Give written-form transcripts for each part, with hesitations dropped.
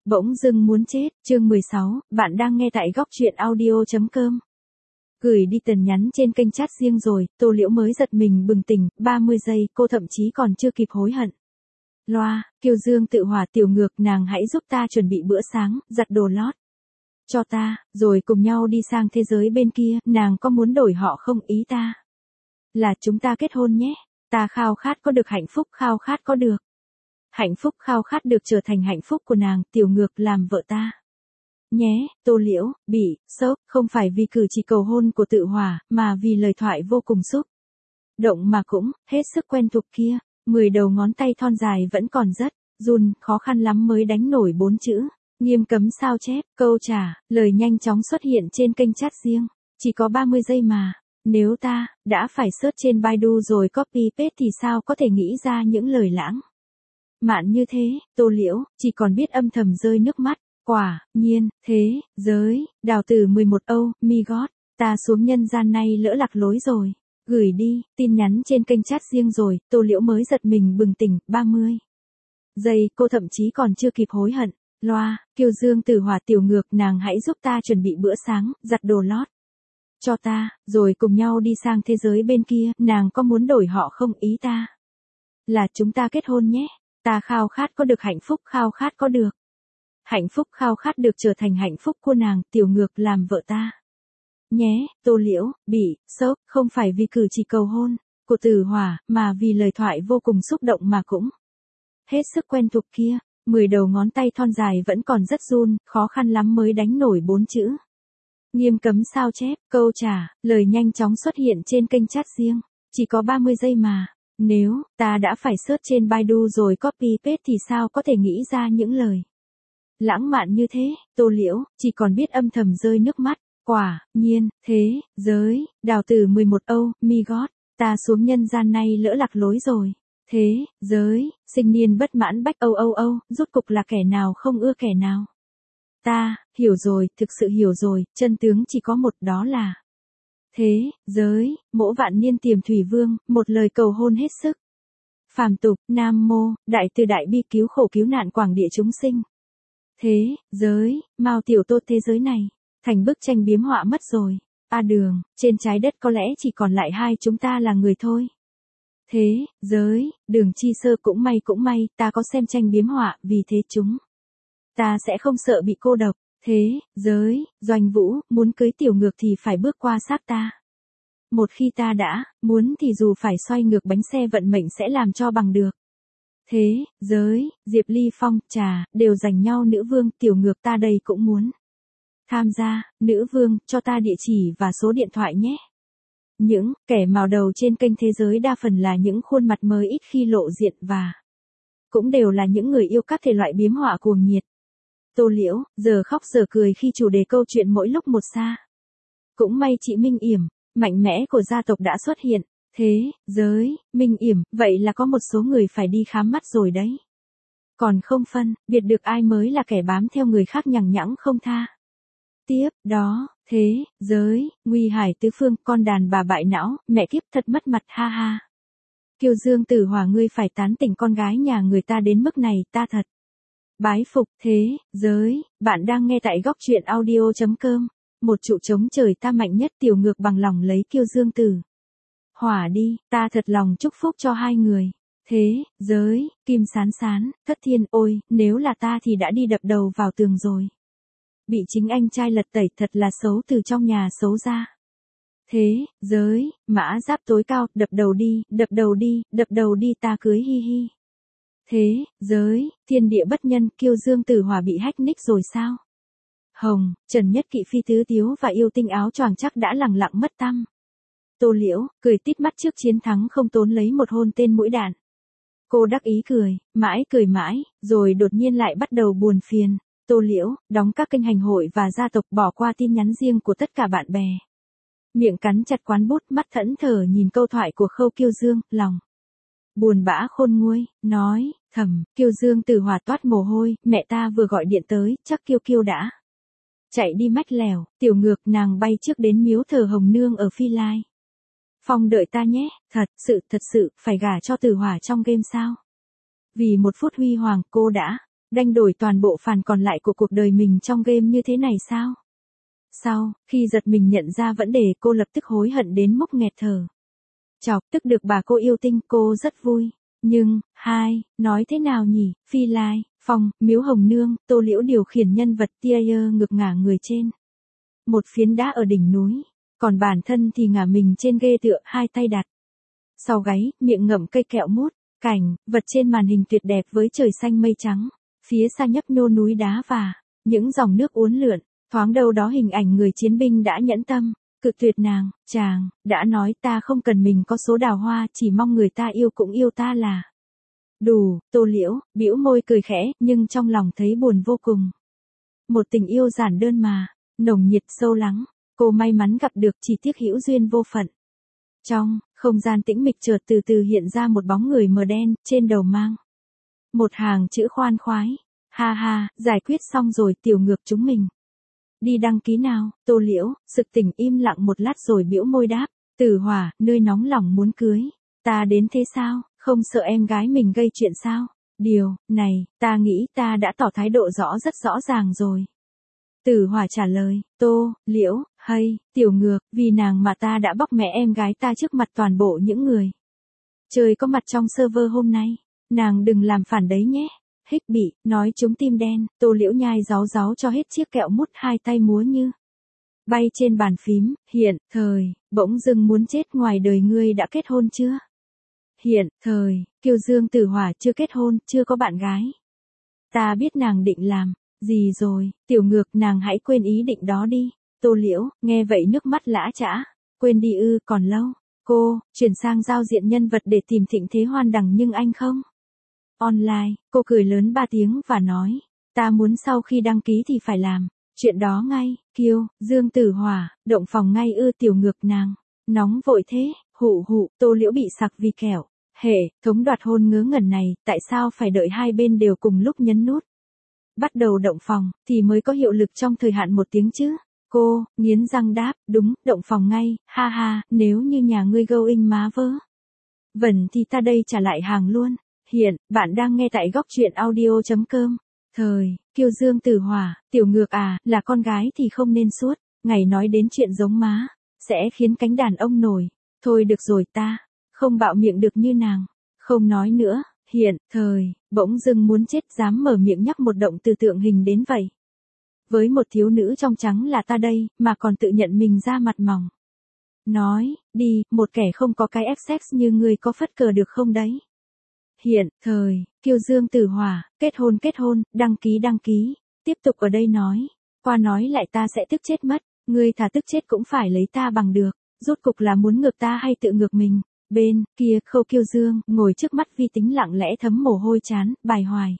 Bỗng dưng muốn chết, chương 16, bạn đang nghe tại góc truyện audio.com. Gửi đi tần nhắn trên kênh chat riêng rồi, Tô Liễu mới giật mình bừng tỉnh, 30 giây, cô thậm chí còn chưa kịp hối hận. Loa, Kiều Dương tự hỏa tiểu ngược, nàng hãy giúp ta chuẩn bị bữa sáng, giặt đồ lót cho ta, rồi cùng nhau đi sang thế giới bên kia, nàng có muốn đổi họ không, ý ta là chúng ta kết hôn nhé, ta khao khát có được hạnh phúc, khao khát có được hạnh phúc, khao khát được trở thành hạnh phúc của nàng, tiểu ngược làm vợ ta. Nhé, Tô Liễu, bị sốc, không phải vì cử chỉ cầu hôn của tự hỏa, mà vì lời thoại vô cùng xúc động mà cũng, hết sức quen thuộc kia, 10 đầu ngón tay thon dài vẫn còn rất run, khó khăn lắm mới đánh nổi 4 chữ. Nghiêm cấm sao chép, câu trả, lời nhanh chóng xuất hiện trên kênh chat riêng. Chỉ có 30 giây mà. Nếu ta đã phải search trên Baidu rồi copy paste thì sao có thể nghĩ ra những lời lãng mạn như thế, Tô Liễu chỉ còn biết âm thầm rơi nước mắt. Quả nhiên, thế giới, đào tử 11 Âu, mi gót, ta xuống nhân gian nay lỡ lạc lối rồi. Gửi đi, tin nhắn trên kênh chat riêng rồi, Tô Liễu mới giật mình bừng tỉnh, 30 giây, cô thậm chí còn chưa kịp hối hận. Loa, Kiều Dương tử hỏa tiểu ngược, nàng hãy giúp ta chuẩn bị bữa sáng, giặt đồ lót cho ta, rồi cùng nhau đi sang thế giới bên kia, nàng có muốn đổi họ không, ý ta là chúng ta kết hôn nhé, ta khao khát có được hạnh phúc, khao khát có được hạnh phúc, khao khát được trở thành hạnh phúc của nàng, tiểu ngược làm vợ ta. Nhé, Tô Liễu, bị sốc, không phải vì cử chỉ cầu hôn của tử hỏa, mà vì lời thoại vô cùng xúc động mà cũng hết sức quen thuộc kia. 10 đầu ngón tay thon dài vẫn còn rất run, khó khăn lắm mới đánh nổi 4 chữ. Nghiêm cấm sao chép, câu trả, lời nhanh chóng xuất hiện trên kênh chat riêng. Chỉ có 30 giây mà. Nếu ta đã phải search trên Baidu rồi copy paste thì sao có thể nghĩ ra những lời lãng mạn như thế, Tô Liễu chỉ còn biết âm thầm rơi nước mắt. Quả nhiên, thế giới, đào tử 11 Âu, mi gót, ta xuống nhân gian nay lỡ lạc lối rồi. Thế giới, sinh niên bất mãn bách Âu, rốt cục là kẻ nào không ưa kẻ nào. Ta hiểu rồi, thực sự hiểu rồi, chân tướng chỉ có một, đó là thế giới, mỗ vạn niên tiềm thủy vương, một lời cầu hôn hết sức phàm tục. Nam mô đại từ đại bi cứu khổ cứu nạn quảng địa chúng sinh. Thế giới, Mao tiểu tô, thế giới này thành bức tranh biếm họa mất rồi. Đường, trên trái đất có lẽ chỉ còn lại hai chúng ta là người thôi. Thế giới, Đường Chi Sơ, cũng may, ta có xem tranh biếm họa, vì thế chúng ta sẽ không sợ bị cô độc. Thế giới, Doanh Vũ, muốn cưới tiểu ngược thì phải bước qua xác ta. Một khi ta đã muốn thì dù phải xoay ngược bánh xe vận mệnh sẽ làm cho bằng được. Thế giới, Diệp Ly Phong, đều dành nhau nữ vương, tiểu ngược ta đây cũng muốn tham gia. Nữ vương, cho ta địa chỉ và số điện thoại nhé. Những kẻ mào đầu trên kênh thế giới đa phần là những khuôn mặt mới ít khi lộ diện và cũng đều là những người yêu các thể loại biếm họa cuồng nhiệt. Tô Liễu, giờ khóc giờ cười khi chủ đề câu chuyện mỗi lúc một xa. Cũng may chị Minh Yểm, mạnh mẽ của gia tộc đã xuất hiện. Thế giới, Minh Yểm, vậy là có một số người phải đi khám mắt rồi đấy. Còn không phân biệt được ai mới là kẻ bám theo người khác nhằng nhẵng không tha. Tiếp đó, thế giới, Nguy Hải tứ phương, con đàn bà bại não, mẹ kiếp thật mất mặt, ha ha. Kiều Dương tử hỏa, ngươi phải tán tỉnh con gái nhà người ta đến mức này, ta thật bái phục. Thế giới, bạn đang nghe tại góc truyện audio.com. Một trụ trống trời ta mạnh nhất, tiểu ngược bằng lòng lấy Kiều Dương tử hỏa đi, ta thật lòng chúc phúc cho hai người. Thế giới, Kim Sán Sán, thất thiên, ôi, nếu là ta thì đã đi đập đầu vào tường rồi. Bị chính anh trai lật tẩy, thật là xấu từ trong nhà xấu ra. Thế giới, Mã Giáp tối cao, đập đầu đi, ta cưới, hi hi. Thế giới, Thiên địa bất nhân, Kiều Dương tử hỏa bị hack nick rồi sao? Hồng, Trần Nhất Kỵ, Phi Tứ Tiếu và yêu tinh áo choàng chắc đã lẳng lặng mất tăm. Tô Liễu, cười tít mắt trước chiến thắng không tốn lấy một hôn tên mũi đạn. Cô đắc ý cười mãi, rồi đột nhiên lại bắt đầu buồn phiền. Tô Liễu, đóng các kênh hành hội và gia tộc, bỏ qua tin nhắn riêng của tất cả bạn bè. Miệng cắn chặt quán bút, mắt thẫn thờ nhìn câu thoại của Khâu Kiêu Dương, lòng buồn bã khôn nguôi, nói thầm. Kiều Dương tử hỏa toát mồ hôi, mẹ ta vừa gọi điện tới, chắc Kiêu đã chạy đi mách lèo. Tiểu ngược, nàng bay trước đến miếu thờ Hồng Nương ở Phi Lai Phong đợi ta nhé. Thật sự, phải gả cho tử hỏa trong game sao? Vì một phút huy hoàng, cô đã Đanh đổi toàn bộ phần còn lại của cuộc đời mình trong game như thế này sao? Sau, khi giật mình nhận ra vấn đề cô lập tức hối hận đến mốc nghẹt thở. Chọc, tức được bà cô yêu tinh, cô rất vui. Nhưng, nói thế nào nhỉ, Phi Lai, Phong, Miếu Hồng Nương, Tô Liễu điều khiển nhân vật Tia ngực ngả người trên một phiến đá ở đỉnh núi, còn bản thân thì ngả mình trên ghê tựa, hai tay đặt sau gáy, miệng ngậm cây kẹo mút, cảnh vật trên màn hình tuyệt đẹp với trời xanh mây trắng, phía xa nhấp nhô núi đá và những dòng nước uốn lượn, thoáng đâu đó hình ảnh người chiến binh đã nhẫn tâm cự tuyệt nàng. Chàng đã nói ta không cần mình có số đào hoa, chỉ mong người ta yêu cũng yêu ta là đủ. Tô Liễu bĩu môi cười khẽ, nhưng trong lòng thấy buồn vô cùng. Một tình yêu giản đơn mà nồng nhiệt sâu lắng, cô may mắn gặp được, chỉ tiếc hữu duyên vô phận. Trong không gian tĩnh mịch chợt từ từ hiện ra một bóng người mờ đen, trên đầu mang một hàng chữ khoan khoái. Ha ha, giải quyết xong rồi tiểu ngược, chúng mình đi đăng ký nào. Tô Liễu sực tỉnh, im lặng một lát rồi bĩu môi đáp, Tử Hỏa, nơi nóng lòng muốn cưới ta đến thế sao, không sợ em gái mình gây chuyện sao? Điều này, ta nghĩ ta đã tỏ thái độ rất rõ ràng rồi. Tử Hỏa trả lời, Tô Liễu, hay, tiểu ngược, vì nàng mà ta đã bóc mẹ em gái ta trước mặt toàn bộ những người trời có mặt trong server hôm nay. Nàng đừng làm phản đấy nhé. Hích bị, nói chúng tim đen. Tô Liễu nhai ráu cho hết chiếc kẹo mút, hai tay múa như bay trên bàn phím. Hiện thời, bỗng dưng muốn chết, ngoài đời ngươi đã kết hôn chưa? Hiện thời, Kiều Dương Tử Hỏa chưa kết hôn, chưa có bạn gái. Ta biết nàng định làm gì rồi, tiểu ngược, nàng hãy quên ý định đó đi. Tô Liễu nghe vậy nước mắt lã chã. Quên đi ư, còn lâu. Cô chuyển sang giao diện nhân vật để tìm Thịnh Thế Hoan Đằng, nhưng anh không online. Cô cười lớn 3 tiếng và nói, ta muốn sau khi đăng ký thì phải làm chuyện đó ngay. Kiều Dương Tử Hỏa, động phòng ngay ư? Tiểu ngược, nàng nóng vội thế. Hụ hụ. Tô Liễu bị sặc vì kẻo hệ thống đoạt hôn ngớ ngẩn này, tại sao phải đợi hai bên đều cùng lúc nhấn nút bắt đầu động phòng thì mới có hiệu lực trong thời hạn 1 tiếng chứ? Cô nghiến răng đáp, đúng, động phòng ngay. Ha ha, nếu như nhà ngươi going má vớ vẩn thì ta đây trả lại hàng luôn. Hiện bạn đang nghe tại góc truyện audio.com. Thời Kiều Dương Tử Hỏa, tiểu ngược à, là con gái thì không nên suốt ngày nói đến chuyện giống má, sẽ khiến cánh đàn ông nổi. Thôi được rồi, ta không bạo miệng được như nàng. Không nói nữa. Hiện thời bỗng dưng muốn chết, dám mở miệng nhắc một động từ tượng hình đến vậy. Với một thiếu nữ trong trắng là ta đây, mà còn tự nhận mình ra mặt mỏng. Nói đi, một kẻ không có cái sex như ngươi có phất cờ được không đấy? Hiện thời Kiều Dương Tử Hỏa, kết hôn, đăng ký. Tiếp tục ở đây nói qua nói lại ta sẽ tức chết mất. Ngươi thà tức chết cũng phải lấy ta bằng được. Rốt cục là muốn ngược ta hay tự ngược mình? Bên kia, Khâu Kiều Dương ngồi trước mắt vi tính lặng lẽ thấm mồ hôi chán, bài hoài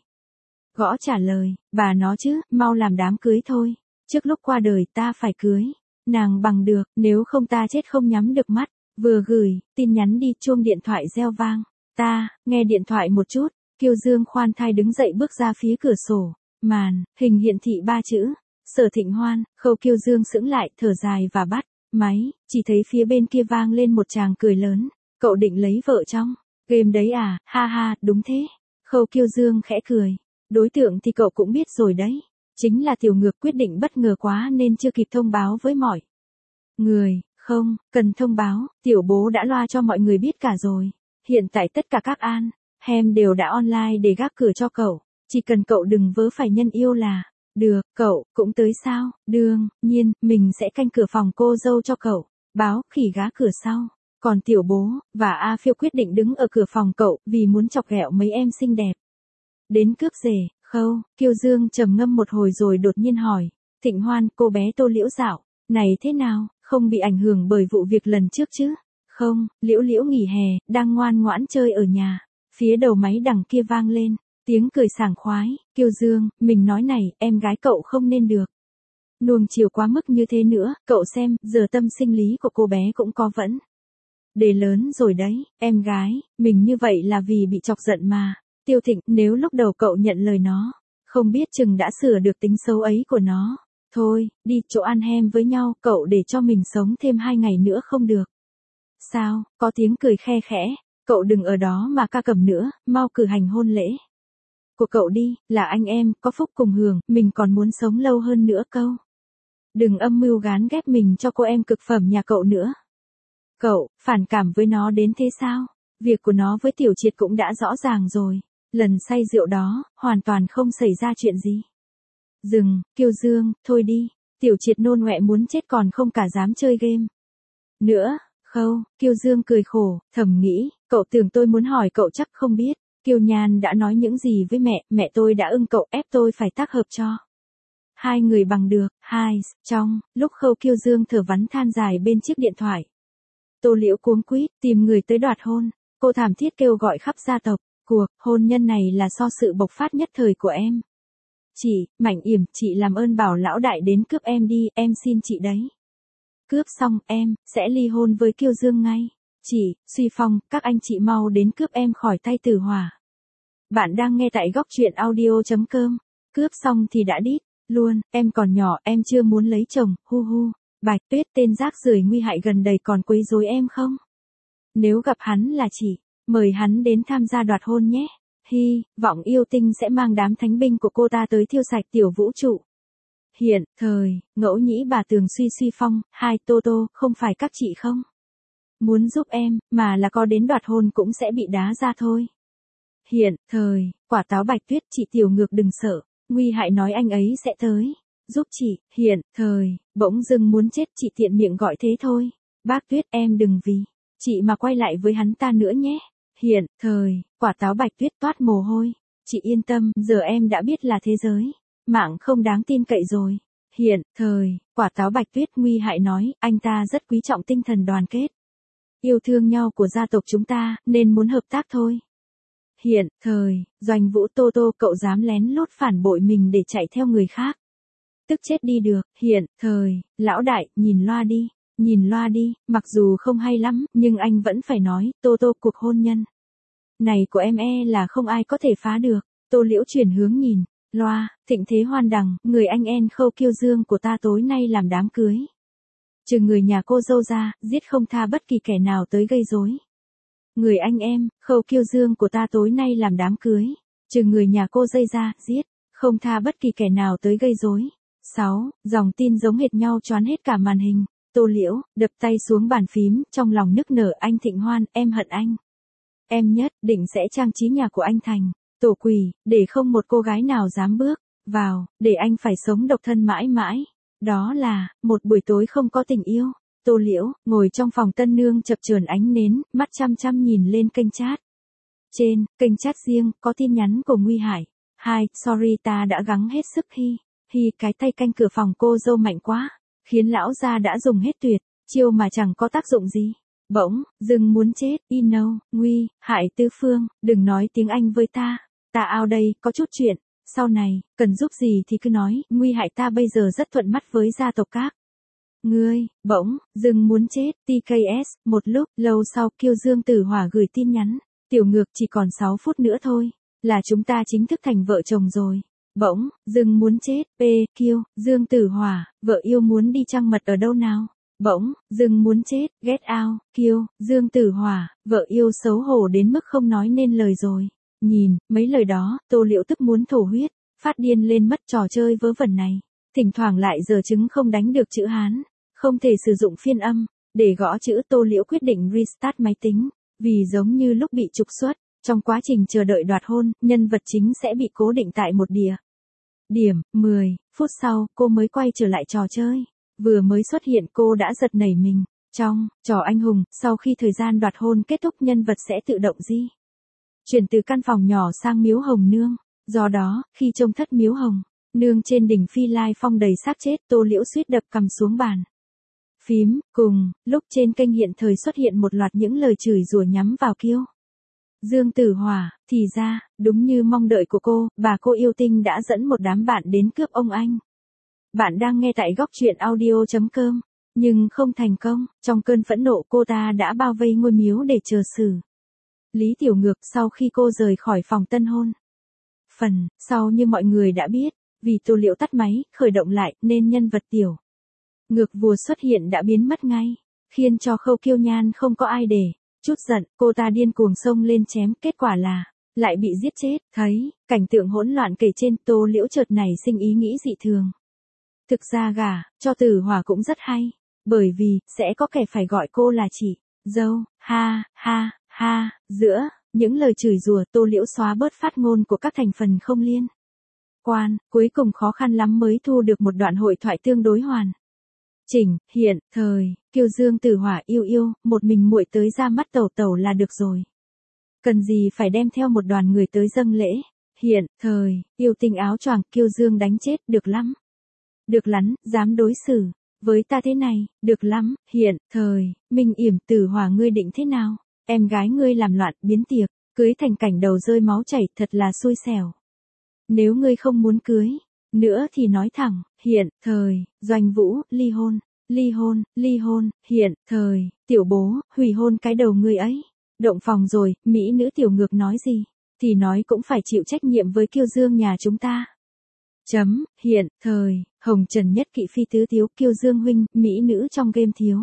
gõ trả lời, bà nó chứ, mau làm đám cưới thôi. Trước lúc qua đời ta phải cưới nàng bằng được, nếu không ta chết không nhắm được mắt. Vừa gửi tin nhắn đi, chuông điện thoại reo vang. Ta nghe điện thoại một chút. Kiều Dương khoan thai đứng dậy bước ra phía cửa sổ. Màn hình hiển thị 3 chữ Sở Thịnh Hoan. Khâu Kiều Dương sững lại, thở dài và bắt máy. Chỉ thấy phía bên kia vang lên một tràng cười lớn. Cậu định lấy vợ trong game đấy à? Ha ha, đúng thế. Khâu Kiều Dương khẽ cười. Đối tượng thì cậu cũng biết rồi đấy. Chính là tiểu ngược, quyết định bất ngờ quá nên chưa kịp thông báo với mọi người. Không cần thông báo, tiểu bố đã loa cho mọi người biết cả rồi. Hiện tại tất cả các hem đều đã online để gác cửa cho cậu. Chỉ cần cậu đừng vớ phải nhân yêu là được. Cậu cũng tới sao? Đương nhiên, mình sẽ canh cửa phòng cô dâu cho cậu. Báo khỉ gá cửa sau. Còn tiểu bố và A Phiêu quyết định đứng ở cửa phòng cậu, vì muốn chọc ghẹo mấy em xinh đẹp đến cướp rể. Khâu Kiều Dương trầm ngâm một hồi rồi đột nhiên hỏi, Thịnh Hoan, cô bé Tô Liễu dạo này thế nào, không bị ảnh hưởng bởi vụ việc lần trước chứ? Không, Liễu Liễu nghỉ hè, đang ngoan ngoãn chơi ở nhà. Phía đầu máy đằng kia vang lên tiếng cười sảng khoái. Kiều Dương, mình nói này, em gái cậu không nên được nuông chiều quá mức như thế nữa. Cậu xem, giờ tâm sinh lý của cô bé cũng có vẫn đề lớn rồi đấy. Em gái mình như vậy là vì bị chọc giận mà. Tiêu Thịnh, nếu lúc đầu cậu nhận lời nó, không biết chừng đã sửa được tính xấu ấy của nó. Thôi, đi chỗ ăn hem với nhau, cậu để cho mình sống thêm 2 ngày nữa không được sao? Có tiếng cười khe khẽ. Cậu đừng ở đó mà ca cầm nữa, mau cử hành hôn lễ của cậu đi, là anh em, có phúc cùng hưởng, mình còn muốn sống lâu hơn nữa câu. Đừng âm mưu gán ghép mình cho cô em cực phẩm nhà cậu nữa. Cậu, phản cảm với nó đến thế sao? Việc của nó với Tiểu Triệt cũng đã rõ ràng rồi. Lần say rượu đó, hoàn toàn không xảy ra chuyện gì. Dừng, Kiêu Dương, thôi đi. Tiểu Triệt nôn ọe muốn chết còn không cả dám chơi game. Nữa, Khâu, Kiêu Dương cười khổ, thầm nghĩ, cậu tưởng tôi muốn hỏi cậu chắc không biết. Kiều Nhan đã nói những gì với mẹ tôi đã ưng cậu ép tôi phải tác hợp cho. Hai người bằng được, trong, lúc Khâu Kiêu Dương thở vắn than dài bên chiếc điện thoại. Tô Liễu cuống quýt, tìm người tới đoạt hôn. Cô thảm thiết kêu gọi khắp gia tộc, cuộc hôn nhân này là do sự bộc phát nhất thời của em. Chị, Mạnh Yểm, chị làm ơn bảo lão đại đến cướp em đi, em xin chị đấy. Cướp xong, em, sẽ ly hôn với Kiêu Dương ngay. Chị, Suy Phong, các anh chị mau đến cướp em khỏi tay Tử Hỏa. Bạn đang nghe tại góc truyện audio.com. Cướp xong thì đã đít, luôn, em còn nhỏ, em chưa muốn lấy chồng, hu hu. Bạch Tuyết tên rác rưởi nguy hại gần đây còn quấy rối em không? Nếu gặp hắn là chị, mời hắn đến tham gia đoạt hôn nhé. Hy vọng yêu tinh sẽ mang đám thánh binh của cô ta tới thiêu sạch tiểu vũ trụ. Hiện, thời, ngẫu nhĩ bà Tường Suy Phong, hai Tô Tô, không phải các chị không? Muốn giúp em, mà là có đến đoạt hôn cũng sẽ bị đá ra thôi. Hiện, thời, Quả Táo Bạch Tuyết, chị Tiểu Ngược đừng sợ, nguy hại nói anh ấy sẽ tới. Giúp chị, hiện, thời, bỗng dưng muốn chết chị tiện miệng gọi thế thôi. Bác Tuyết em đừng vì chị mà quay lại với hắn ta nữa nhé. Hiện, thời, Quả Táo Bạch Tuyết toát mồ hôi. Chị yên tâm, giờ em đã biết là thế giới mạng không đáng tin cậy rồi. Hiện, thời, Quả Táo Bạch Tuyết nguy hại nói, anh ta rất quý trọng tinh thần đoàn kết. Yêu thương nhau của gia tộc chúng ta, nên muốn hợp tác thôi. Hiện, thời, Doanh Vũ Tô Tô, cậu dám lén lút phản bội mình để chạy theo người khác. Tức chết đi được. Hiện, thời, lão đại, nhìn loa đi, mặc dù không hay lắm, nhưng anh vẫn phải nói, Tô Tô, cuộc hôn nhân này của em là không ai có thể phá được. Tô Liễu chuyển hướng nhìn, loa, thịnh thế hoan đằng, người anh em Khâu Kiêu Dương của ta tối nay làm đám cưới. Trừ người nhà cô dâu ra, giết không tha bất kỳ kẻ nào tới gây rối. Người anh em, Khâu Kiêu Dương của ta tối nay làm đám cưới. Trừ người nhà cô dây ra, giết, không tha bất kỳ kẻ nào tới gây rối. 6. Dòng tin giống hệt nhau choán hết cả màn hình. Tô Liễu, đập tay xuống bàn phím, trong lòng nức nở, anh Thịnh Hoan, em hận anh. Em nhất định sẽ trang trí nhà của anh thành tổ quỷ, để không một cô gái nào dám bước vào, để anh phải sống độc thân mãi mãi. Đó là, một buổi tối không có tình yêu. Tô Liễu, ngồi trong phòng tân nương chập chờn ánh nến, mắt chăm chăm nhìn lên kênh chat. Trên, kênh chat riêng, có tin nhắn của Nguy Hải. Sorry ta đã gắng hết sức cái tay canh cửa phòng cô dâu mạnh quá, khiến lão gia đã dùng hết tuyệt chiêu mà chẳng có tác dụng gì. Bỗng, dưng muốn chết, Nguy Hải Tư Phương, đừng nói tiếng Anh với ta ao đây, có chút chuyện, sau này, cần giúp gì thì cứ nói, Nguy Hải ta bây giờ rất thuận mắt với gia tộc các ngươi. Bỗng, dưng muốn chết, TKS, một lúc, lâu sau Kiêu Dương Tử Hỏa gửi tin nhắn, Tiểu Ngược chỉ còn 6 phút nữa thôi, là chúng ta chính thức thành vợ chồng rồi. Bỗng, dưng muốn chết, Kiêu Dương Tử Hỏa, vợ yêu muốn đi trăng mật ở đâu nào? Bỗng, dưng muốn chết, get out, Kiêu Dương Tử Hỏa, vợ yêu xấu hổ đến mức không nói nên lời rồi. Nhìn, mấy lời đó, Tô Liễu tức muốn thổ huyết, phát điên lên mất trò chơi vớ vẩn này. Thỉnh thoảng lại giờ chứng không đánh được chữ Hán, không thể sử dụng phiên âm, để gõ chữ. Tô Liễu quyết định restart máy tính, vì giống như lúc bị trục xuất, trong quá trình chờ đợi đoạt hôn, nhân vật chính sẽ bị cố định tại một điểm. 10 phút sau, cô mới quay trở lại trò chơi. Vừa mới xuất hiện cô đã giật nảy mình. Trong trò anh hùng, sau khi thời gian đoạt hôn kết thúc, nhân vật sẽ tự động chuyển từ căn phòng nhỏ sang miếu Hồng Nương. Do đó, khi trông thất miếu Hồng Nương trên đỉnh Phi Lai Phong đầy xác chết, Tô Liễu suýt đập cằm xuống bàn phím. Cùng lúc trên kênh hiện thời xuất hiện một loạt những lời chửi rủa nhắm vào Kiêu Dương Tử Hỏa. Thì ra, đúng như mong đợi của cô, bà cô yêu tinh đã dẫn một đám bạn đến cướp ông anh. Bạn đang nghe tại góc truyện audio.com. Nhưng không thành công, trong cơn phẫn nộ cô ta đã bao vây ngôi miếu để chờ xử lý Tiểu Ngược sau khi cô rời khỏi phòng tân hôn. Phần sau như mọi người đã biết, vì Tô Liễu tắt máy, khởi động lại, nên nhân vật Tiểu Ngược vừa xuất hiện đã biến mất ngay, khiến cho Khâu Kiêu Nhan không có ai để chút giận. Cô ta điên cuồng xông lên chém, kết quả là lại bị giết chết, thấy, cảnh tượng hỗn loạn kể trên, Tô Liễu chợt nảy sinh ý nghĩ dị thường. Thực ra gả, cho Tử Hỏa cũng rất hay, bởi vì, sẽ có kẻ phải gọi cô là chị, dâu, ha, ha, ha, giữa, những lời chửi rủa Tô Liễu xóa bớt phát ngôn của các thành phần không liên quan, cuối cùng khó khăn lắm mới thu được một đoạn hội thoại tương đối hoàn chỉnh, hiện, thời, Kiêu Dương Tử Hỏa yêu yêu, một mình muội tới ra mắt tẩu tẩu là được rồi. Cần gì phải đem theo một đoàn người tới dâng lễ, hiện, thời, yêu tinh áo choàng, Kiêu Dương đánh chết, được lắm. Được lắm, dám đối xử với ta thế này, được lắm, hiện, thời, Minh Yểm Tử Hỏa ngươi định thế nào? Em gái ngươi làm loạn, biến tiệc, cưới thành cảnh đầu rơi máu chảy, thật là xui xẻo. Nếu ngươi không muốn cưới nữa thì nói thẳng, hiện, thời, Doanh Vũ, ly hôn, ly hôn, ly hôn, hiện, thời, tiểu bố, hủy hôn cái đầu ngươi ấy. Động phòng rồi, mỹ nữ tiểu ngược nói gì? Thì nói cũng phải chịu trách nhiệm với Kiêu Dương nhà chúng ta. Chấm, hiện, thời, Hồng Trần Nhất Kỵ phi tứ thiếu, Kiêu Dương huynh, mỹ nữ trong game thiếu.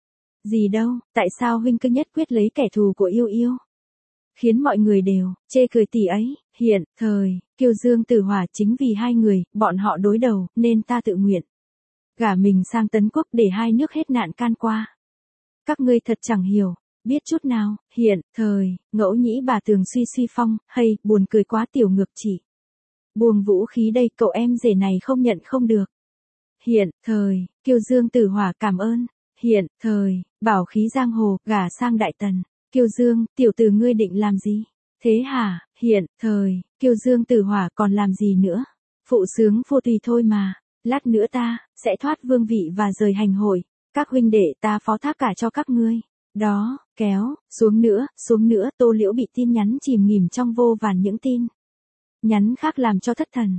Gì đâu, tại sao huynh cứ nhất quyết lấy kẻ thù của yêu yêu? Khiến mọi người đều chê cười tỷ ấy, hiện, thời, Kiêu Dương Tử Hỏa chính vì hai người, bọn họ đối đầu, nên ta tự nguyện gả mình sang Tấn Quốc để hai nước hết nạn can qua. Các ngươi thật chẳng hiểu, biết chút nào, hiện, thời, Ngẫu Nhĩ bà Tường suy suy phong, hay, buồn cười quá tiểu ngược chỉ. Buông vũ khí đây, cậu em rể này không nhận không được. Hiện, thời, Kiêu Dương Tử Hỏa cảm ơn. Hiện, thời, bảo khí giang hồ, gả sang Đại Tần. Kiêu Dương, tiểu tử ngươi định làm gì? Thế hả? Hiện, thời, Kiêu Dương Tử Hỏa còn làm gì nữa? Phụ sướng vô tùy thôi mà. Lát nữa ta sẽ thoát vương vị và rời hành hội. Các huynh đệ ta phó thác cả cho các ngươi. Đó, kéo, xuống nữa, Tô Liễu bị tin nhắn chìm nghỉm trong vô vàn những tin nhắn khác làm cho thất thần.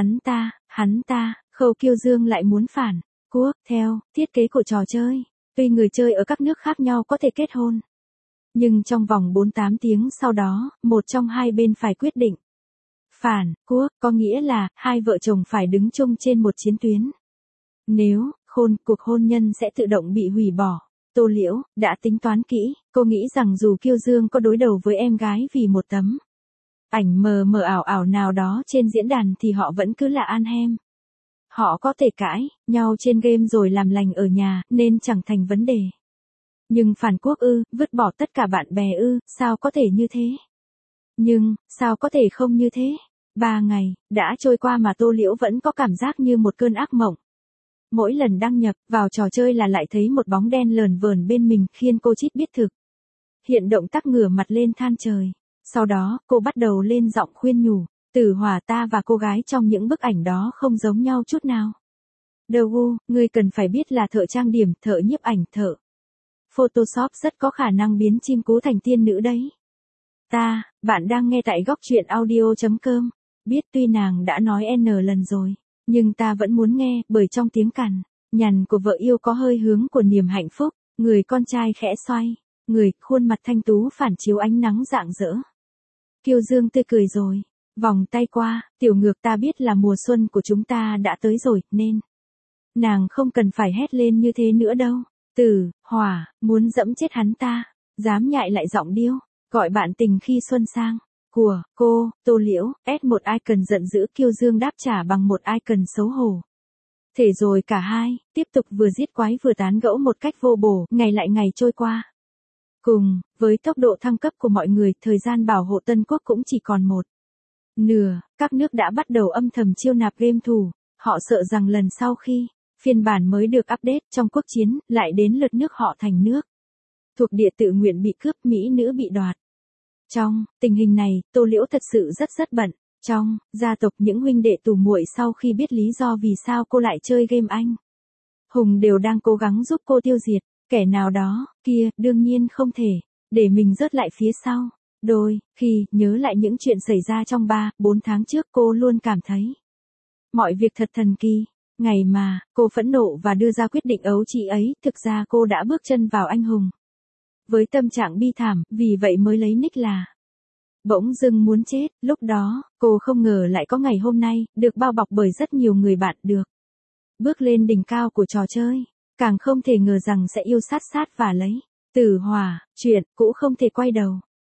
Hắn ta, Khâu Kiêu Dương lại muốn phản quốc theo thiết kế của trò chơi. Tuy người chơi ở các nước khác nhau có thể kết hôn, nhưng trong vòng 48 tiếng sau đó, một trong hai bên phải quyết định phản quốc, có nghĩa là hai vợ chồng phải đứng chung trên một chiến tuyến. Nếu cuộc hôn nhân sẽ tự động bị hủy bỏ. Tô Liễu đã tính toán kỹ, cô nghĩ rằng dù Kiêu Dương có đối đầu với em gái vì một tấm ảnh mờ mờ ảo ảo nào đó trên diễn đàn thì họ vẫn cứ là an hem. Họ có thể cãi nhau trên game rồi làm lành ở nhà, nên chẳng thành vấn đề. Nhưng phản quốc vứt bỏ tất cả bạn bè sao có thể như thế? Nhưng, sao có thể không như thế? 3 ngày, đã trôi qua mà Tô Liễu vẫn có cảm giác như một cơn ác mộng. Mỗi lần đăng nhập vào trò chơi là lại thấy một bóng đen lờn vờn bên mình khiến cô chít biết thực. Hiện động tác ngửa mặt lên than trời. Sau đó, cô bắt đầu lên giọng khuyên nhủ. Tử Hỏa, ta và cô gái trong những bức ảnh đó không giống nhau chút nào. Đâu, ngươi cần phải biết là thợ trang điểm, thợ nhiếp ảnh, thợ Photoshop rất có khả năng biến chim cú thành tiên nữ đấy. Bạn đang nghe tại góc truyện audio.com. Biết tuy nàng đã nói N lần rồi, nhưng ta vẫn muốn nghe, bởi trong tiếng cằn nhằn của vợ yêu có hơi hướng của niềm hạnh phúc. Người con trai khẽ xoay người, khuôn mặt thanh tú phản chiếu ánh nắng rạng rỡ. Kiêu Dương tươi cười rồi, vòng tay qua, tiểu ngược, ta biết là mùa xuân của chúng ta đã tới rồi, nên nàng không cần phải hét lên như thế nữa đâu. Tử Hỏa muốn dẫm chết hắn ta, dám nhại lại giọng điêu, gọi bạn tình khi xuân sang. Của cô, Tô Liễu, một icon giận dữ, Kiêu Dương đáp trả bằng một icon xấu hổ. Thế rồi cả hai, tiếp tục vừa giết quái vừa tán gẫu một cách vô bổ, ngày lại ngày trôi qua. Cùng, với tốc độ thăng cấp của mọi người, thời gian bảo hộ Tân Quốc cũng chỉ còn một nửa, các nước đã bắt đầu âm thầm chiêu nạp game thủ, họ sợ rằng lần sau khi phiên bản mới được update trong quốc chiến, lại đến lượt nước họ thành nước thuộc địa tự nguyện bị cướp, mỹ nữ bị đoạt. Trong tình hình này, Tô Liễu thật sự rất bận. Trong gia tộc, những huynh đệ tù muội sau khi biết lý do vì sao cô lại chơi game anh hùng đều đang cố gắng giúp cô tiêu diệt kẻ nào đó kia, đương nhiên không thể để mình rớt lại phía sau. Đôi khi nhớ lại những chuyện xảy ra trong 3-4 tháng trước, cô luôn cảm thấy mọi việc thật thần kỳ. Ngày mà cô phẫn nộ và đưa ra quyết định ấu trĩ ấy, thực ra cô đã bước chân vào anh hùng với tâm trạng bi thảm, vì vậy mới lấy nick là Bỗng dưng muốn chết. Lúc đó, cô không ngờ lại có ngày hôm nay, được bao bọc bởi rất nhiều người bạn, được bước lên đỉnh cao của trò chơi. Càng không thể ngờ rằng sẽ yêu sát và lấy Tử Hỏa. Chuyện cũ không thể quay đầu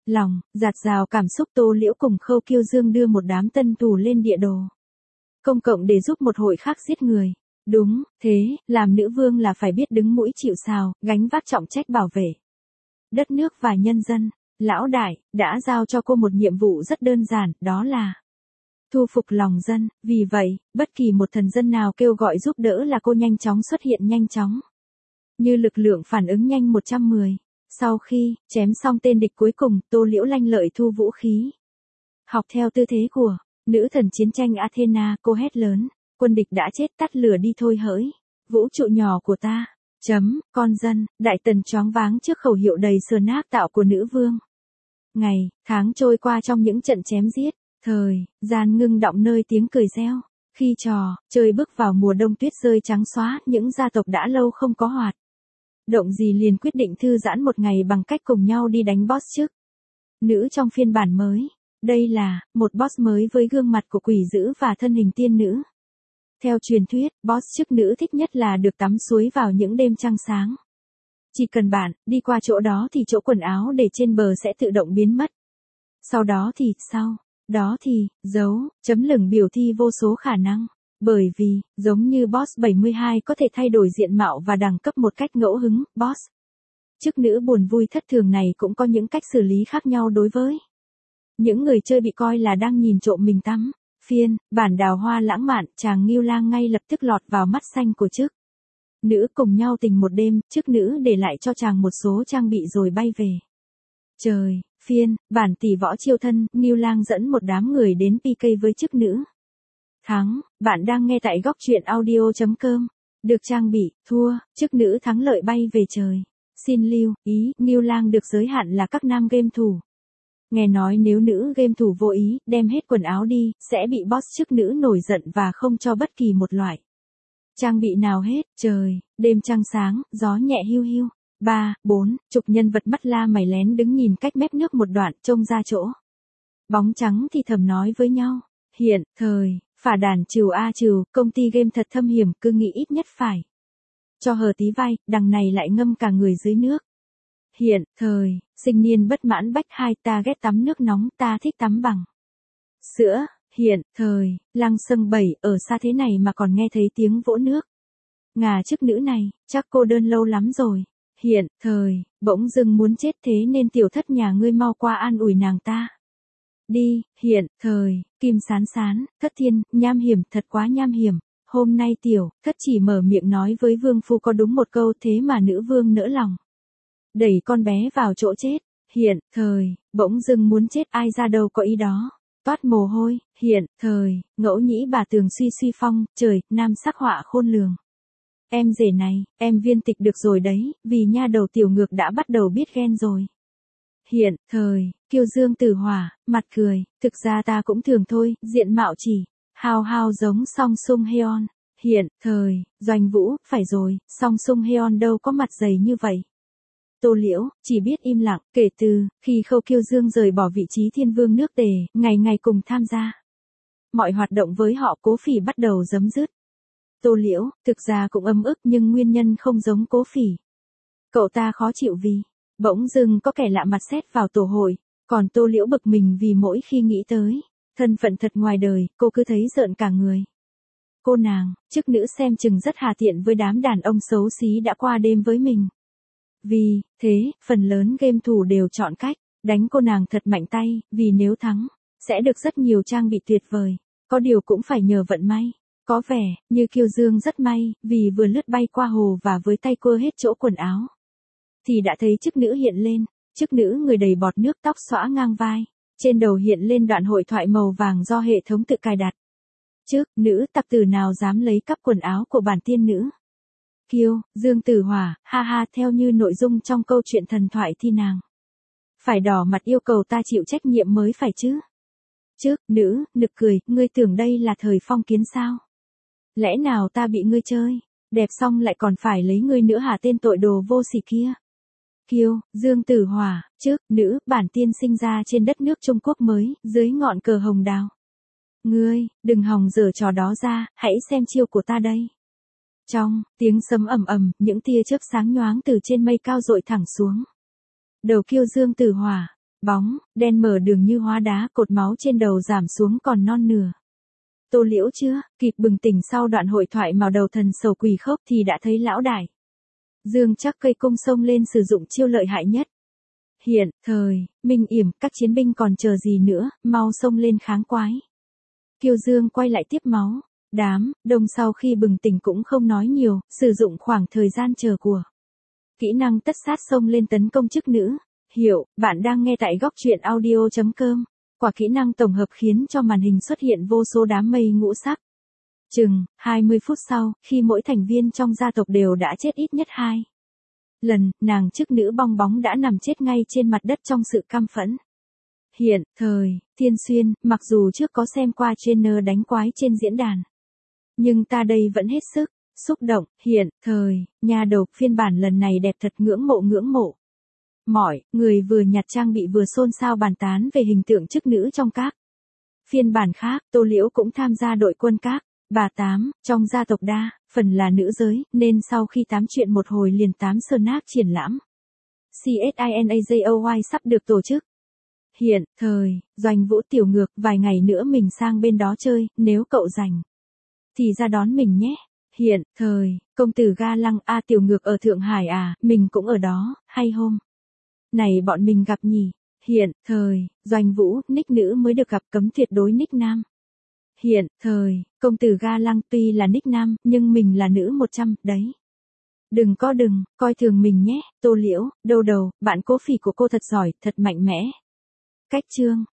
lòng, dạt dào cảm xúc Tô Liễu cùng Khâu Kiêu Dương đưa một đám tân tù lên địa đồ công cộng để giúp một hội khác giết người. Đúng, thế, làm nữ vương là phải biết đứng mũi chịu sào, gánh vác trọng trách bảo vệ đất nước và nhân dân. Lão đại, đã giao cho cô một nhiệm vụ rất đơn giản, đó là thu phục lòng dân, vì vậy, bất kỳ một thần dân nào kêu gọi giúp đỡ là cô nhanh chóng xuất hiện nhanh chóng. Như lực lượng phản ứng nhanh 110. Sau khi chém xong tên địch cuối cùng, Tô Liễu lanh lợi thu vũ khí. Học theo tư thế của nữ thần chiến tranh Athena, cô hét lớn, quân địch đã chết, tắt lửa đi thôi hỡi. Vũ trụ nhỏ của ta. Con dân, đại tần choáng váng trước khẩu hiệu đầy sườn ác tạo của nữ vương. Ngày, tháng trôi qua trong những trận chém giết, thời gian ngưng đọng nơi tiếng cười reo. Khi trời bước vào mùa đông tuyết rơi trắng xóa, những gia tộc đã lâu không có hoạt động gì liền quyết định thư giãn một ngày bằng cách cùng nhau đi đánh boss trước. Nữ trong phiên bản mới. Đây là một boss mới với gương mặt của quỷ dữ và thân hình tiên nữ. Theo truyền thuyết, boss chức nữ thích nhất là được tắm suối vào những đêm trăng sáng. Chỉ cần bạn đi qua chỗ đó thì chỗ quần áo để trên bờ sẽ tự động biến mất. Sau đó thì, dấu, chấm lửng biểu thi vô số khả năng. Bởi vì, giống như boss 72 có thể thay đổi diện mạo và đẳng cấp một cách ngẫu hứng, boss chức nữ buồn vui thất thường này cũng có những cách xử lý khác nhau đối với những người chơi bị coi là đang nhìn trộm mình tắm. Phiên bản đào hoa lãng mạn, chàng Ngưu Lang ngay lập tức lọt vào mắt xanh của chức nữ, cùng nhau tình một đêm, chức nữ để lại cho chàng một số trang bị rồi bay về trời. Phiên bản tỷ võ chiêu thân, Ngưu Lang dẫn một đám người đến PK với chức nữ. Thắng, bạn đang nghe tại góc truyện audio.com. Được trang bị, thua, chức nữ thắng lợi bay về trời. Xin lưu ý, Ngưu Lang được giới hạn là các nam game thủ. Nghe nói nếu nữ game thủ vô ý, đem hết quần áo đi, sẽ bị boss chức nữ nổi giận và không cho bất kỳ một loại trang bị nào hết. Trời, đêm trăng sáng, gió nhẹ hiu hiu. 3, 4, chục nhân vật mắt la mày lén đứng nhìn cách mép nước một đoạn, trông ra chỗ bóng trắng thì thầm nói với nhau. Hiện thời, phả đàn trừu a trừu, công ty game thật thâm hiểm, cứ nghĩ ít nhất phải cho hờ tí vai, đằng này lại ngâm cả người dưới nước. Hiện thời, sinh niên bất mãn bách 2, ta ghét tắm nước nóng, ta thích tắm bằng sữa. Hiện thời, Lăng Sâng 7, ở xa thế này mà còn nghe thấy tiếng vỗ nước. Ngà chức nữ này, chắc cô đơn lâu lắm rồi. Hiện thời, bỗng dưng muốn chết, thế nên tiểu thất nhà ngươi mau qua an ủi nàng ta đi. Hiện thời, Kim Sán Sán, Thất Thiên, nham hiểm, thật quá nham hiểm. Hôm nay tiểu thất chỉ mở miệng nói với vương phu có đúng một câu, thế mà nữ vương nỡ lòng đẩy con bé vào chỗ chết. Hiện thời, bỗng dưng muốn chết, ai ra đâu có ý đó. Toát mồ hôi. Hiện thời, ngẫu nhĩ bà tường suy suy phong, trời, nam sắc họa khôn lường. Em rể này, em viên tịch được rồi đấy, vì nha đầu tiểu ngược đã bắt đầu biết ghen rồi. Hiện thời, Kiêu Dương Tử Hỏa, mặt cười, thực ra ta cũng thường thôi, diện mạo chỉ hao hao giống Song Sung Heon. Hiện thời, Doanh Vũ, phải rồi, Song Sung Heon đâu có mặt dày như vậy. Tô Liễu chỉ biết im lặng, kể từ khi Khâu Kiêu Dương rời bỏ vị trí thiên vương nước Tề, ngày ngày cùng tham gia mọi hoạt động với họ, Cố Phỉ bắt đầu giấm dứt. Tô Liễu, thực ra cũng ấm ức nhưng nguyên nhân không giống Cố Phỉ. Cậu ta khó chịu vì bỗng dưng có kẻ lạ mặt xét vào tổ hội, còn Tô Liễu bực mình vì mỗi khi nghĩ tới thân phận thật ngoài đời, cô cứ thấy rợn cả người. Cô nàng, chức nữ xem chừng rất hà tiện với đám đàn ông xấu xí đã qua đêm với mình. Vì thế, phần lớn game thủ đều chọn cách đánh cô nàng thật mạnh tay, vì nếu thắng, sẽ được rất nhiều trang bị tuyệt vời. Có điều cũng phải nhờ vận may. Có vẻ như Kiêu Dương rất may, vì vừa lướt bay qua hồ và với tay quơ hết chỗ quần áo, thì đã thấy chức nữ hiện lên. Chức nữ người đầy bọt nước, tóc xõa ngang vai. Trên đầu hiện lên đoạn hội thoại màu vàng do hệ thống tự cài đặt. Chức nữ tặc tử nào dám lấy cắp quần áo của bản tiên nữ. Kiêu Dương Tử Hỏa, ha ha, theo như nội dung trong câu chuyện thần thoại thì nàng phải đỏ mặt yêu cầu ta chịu trách nhiệm mới phải chứ. Chức nữ nực cười, ngươi tưởng đây là thời phong kiến sao? Lẽ nào ta bị ngươi chơi đẹp xong lại còn phải lấy ngươi nữa hả, tên tội đồ vô sỉ kia. Kiêu Dương Tử Hỏa, chức nữ, bản tiên sinh ra trên đất nước Trung Quốc mới, dưới ngọn cờ hồng đào. Ngươi đừng hòng giở trò đó ra, hãy xem chiêu của ta đây. Trong tiếng sấm ầm ầm, những tia chớp sáng nhoáng từ trên mây cao dội thẳng xuống đầu Kiêu Dương Tử Hỏa. Bóng, đen mở đường như hóa đá, cột máu trên đầu giảm xuống còn non nửa. Tô Liễu chưa kịp bừng tỉnh sau đoạn hội thoại màu đầu thần sầu quỳ khốc thì đã thấy lão đại Dương Trắc cây cung xông lên sử dụng chiêu lợi hại nhất. Hiện, thời, Minh Yểm, các chiến binh còn chờ gì nữa, mau xông lên kháng quái. Kiêu Dương quay lại tiếp máu. Đám, đông sau khi bừng tỉnh cũng không nói nhiều, sử dụng khoảng thời gian chờ của. Kỹ năng tất sát xông lên tấn công chức nữ. Hiểu, bạn đang nghe tại góc truyện audio.com. Quả kỹ năng tổng hợp khiến cho màn hình xuất hiện vô số đám mây ngũ sắc. Chừng 20 phút sau, khi mỗi thành viên trong gia tộc đều đã chết ít nhất 2 lần, nàng chức nữ bong bóng đã nằm chết ngay trên mặt đất trong sự căm phẫn. Hiện, thời, Thiên Xuyên, mặc dù trước có xem qua trainer đánh quái trên diễn đàn. Nhưng ta đây vẫn hết sức, xúc động, hiện, thời, nhà đầu, phiên bản lần này đẹp thật ngưỡng mộ. Mọi người vừa nhặt trang bị vừa xôn xao bàn tán về hình tượng chức nữ trong các phiên bản khác. Tô Liễu cũng tham gia đội quân các bà tám, trong gia tộc đa phần là nữ giới, nên sau khi tám chuyện một hồi liền tám Snap triển lãm CSINAJOY sắp được tổ chức. Hiện, thời, Doanh Vũ Tiểu Ngược, vài ngày nữa mình sang bên đó chơi, nếu cậu rảnh thì ra đón mình nhé. Hiện, thời, công tử Ga Lăng, Tiểu Ngược ở Thượng Hải à, mình cũng ở đó, hay hôm này bọn mình gặp nhỉ. Hiện, thời, Doanh Vũ, nick nữ mới được gặp, cấm tuyệt đối nick nam. Hiện, thời, công tử Ga Lăng, tuy là nick nam, nhưng mình là nữ 100, đấy. Đừng coi thường mình nhé. Tô Liễu, đầu, bạn cố phỉ của cô thật giỏi, thật mạnh mẽ. Cách chương